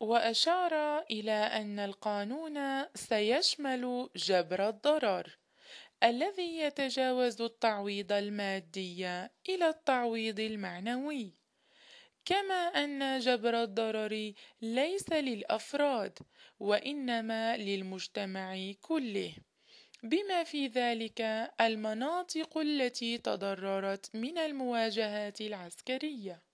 وأشار إلى أن القانون سيشمل جبر الضرر الذي يتجاوز التعويض المادي إلى التعويض المعنوي، كما أن جبر الضرر ليس للأفراد وإنما للمجتمع كله، بما في ذلك المناطق التي تضررت من المواجهات العسكرية.